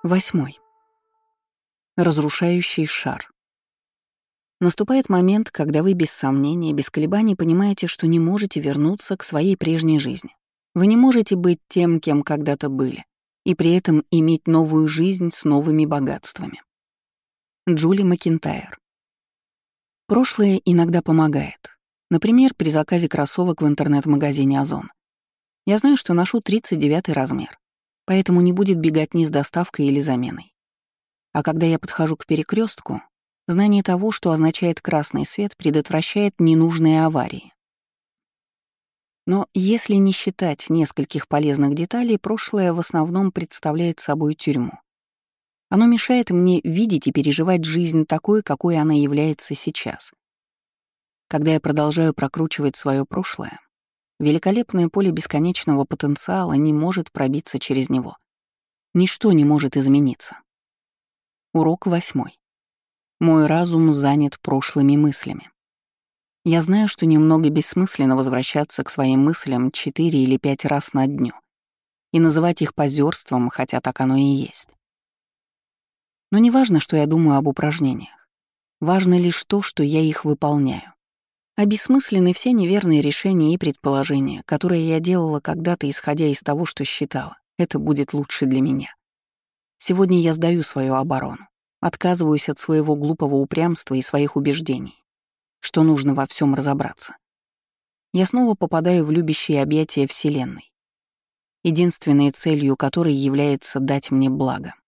8. Разрушающий шар. Наступает момент, когда вы без сомнения, без колебаний понимаете, что не можете вернуться к своей прежней жизни. Вы не можете быть тем, кем когда-то были, и при этом иметь новую жизнь с новыми богатствами. Джули Макинтайр. Прошлое иногда помогает. Например, при заказе кроссовок в интернет-магазине «Озон». Я знаю, что ношу 39 размер, поэтому не будет беготни с доставкой или заменой. А когда я подхожу к перекрестку, знание того, что означает красный свет, предотвращает ненужные аварии. Но если не считать нескольких полезных деталей, прошлое в основном представляет собой тюрьму. Оно мешает мне видеть и переживать жизнь такой, какой она является сейчас. Когда я продолжаю прокручивать свое прошлое, великолепное поле бесконечного потенциала не может пробиться через него. Ничто не может измениться. Урок 8. Мой разум занят прошлыми мыслями. Я знаю, что немного бессмысленно возвращаться к своим мыслям 4 или 5 раз на дню и называть их позерством, хотя так оно и есть. Но не важно, что я думаю об упражнениях. Важно лишь то, что я их выполняю. А бессмысленны все неверные решения и предположения, которые я делала когда-то, исходя из того, что считала, это будет лучше для меня. Сегодня я сдаю свою оборону, отказываюсь от своего глупого упрямства и своих убеждений, что нужно во всем разобраться. Я снова попадаю в любящие объятия Вселенной, единственной целью которой является дать мне благо.